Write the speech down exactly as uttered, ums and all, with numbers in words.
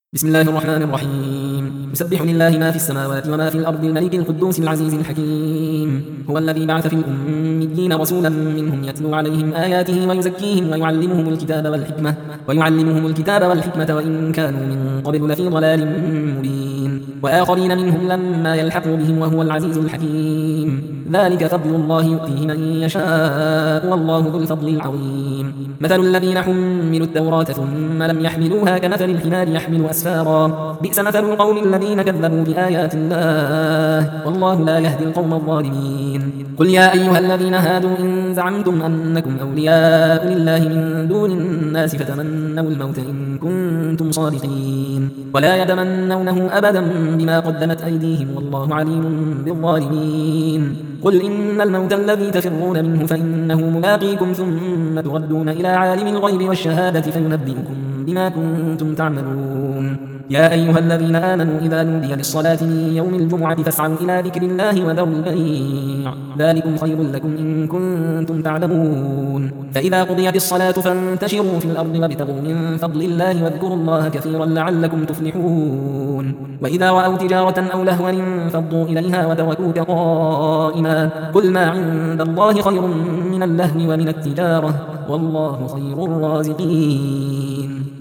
بسم الله الرحمن الرحيم. يسبح لله ما في السماوات وما في الأرض الملك القدوس العزيز الحكيم. هو الذي بعث في الأميين رسولا منهم يتلو عليهم آياته ويزكيهم ويعلمهم الكتاب والحكمة ويعلمهم الكتاب والحكمة وإن كانوا من قبل لفي ضلال مبين، وآخرين منهم لما يلحقوا بهم وهو العزيز الحكيم. ذلك فضل الله يؤتيه من يشاء والله ذو الفضل العظيم. مثل الذين حملوا التوراة ثم لم يحملوها كمثل الحمار يحمل أسفارا، بئس مثل القوم الذين كذبوا بآيات الله والله لا يهدي القوم الظالمين. قل يا أيها الذين هادوا إن زعمتم أنكم أولياء لله من دون الناس فتمنوا الموت إن كنتم صادقين، ولا يتمنونه أبدا بما قدمت أيديهم والله عليم بالظالمين. قل إن الموت الذي تفرون منه فإنه ملاقيكم ثم تردون إلى عالم الغيب والشهادة فينبئكم بما كنتم تعملون. يا أيها الذين آمنوا إذا نودي للصلاة من يوم الجمعة فاسعوا إلى ذكر الله وذروا البيع، ذلكم خير لكم إن كنتم تعلمون. فإذا قضيت الصلاة فانتشروا في الأرض وابتغوا من فضل الله واذكروا الله كثيرا لعلكم تفلحون. وإذا رأوا تجارة أو لهوا انفضوا إليها وتركوك قائما، قل ما عند الله خير من اللهو ومن التجارة والله خير الرازقين.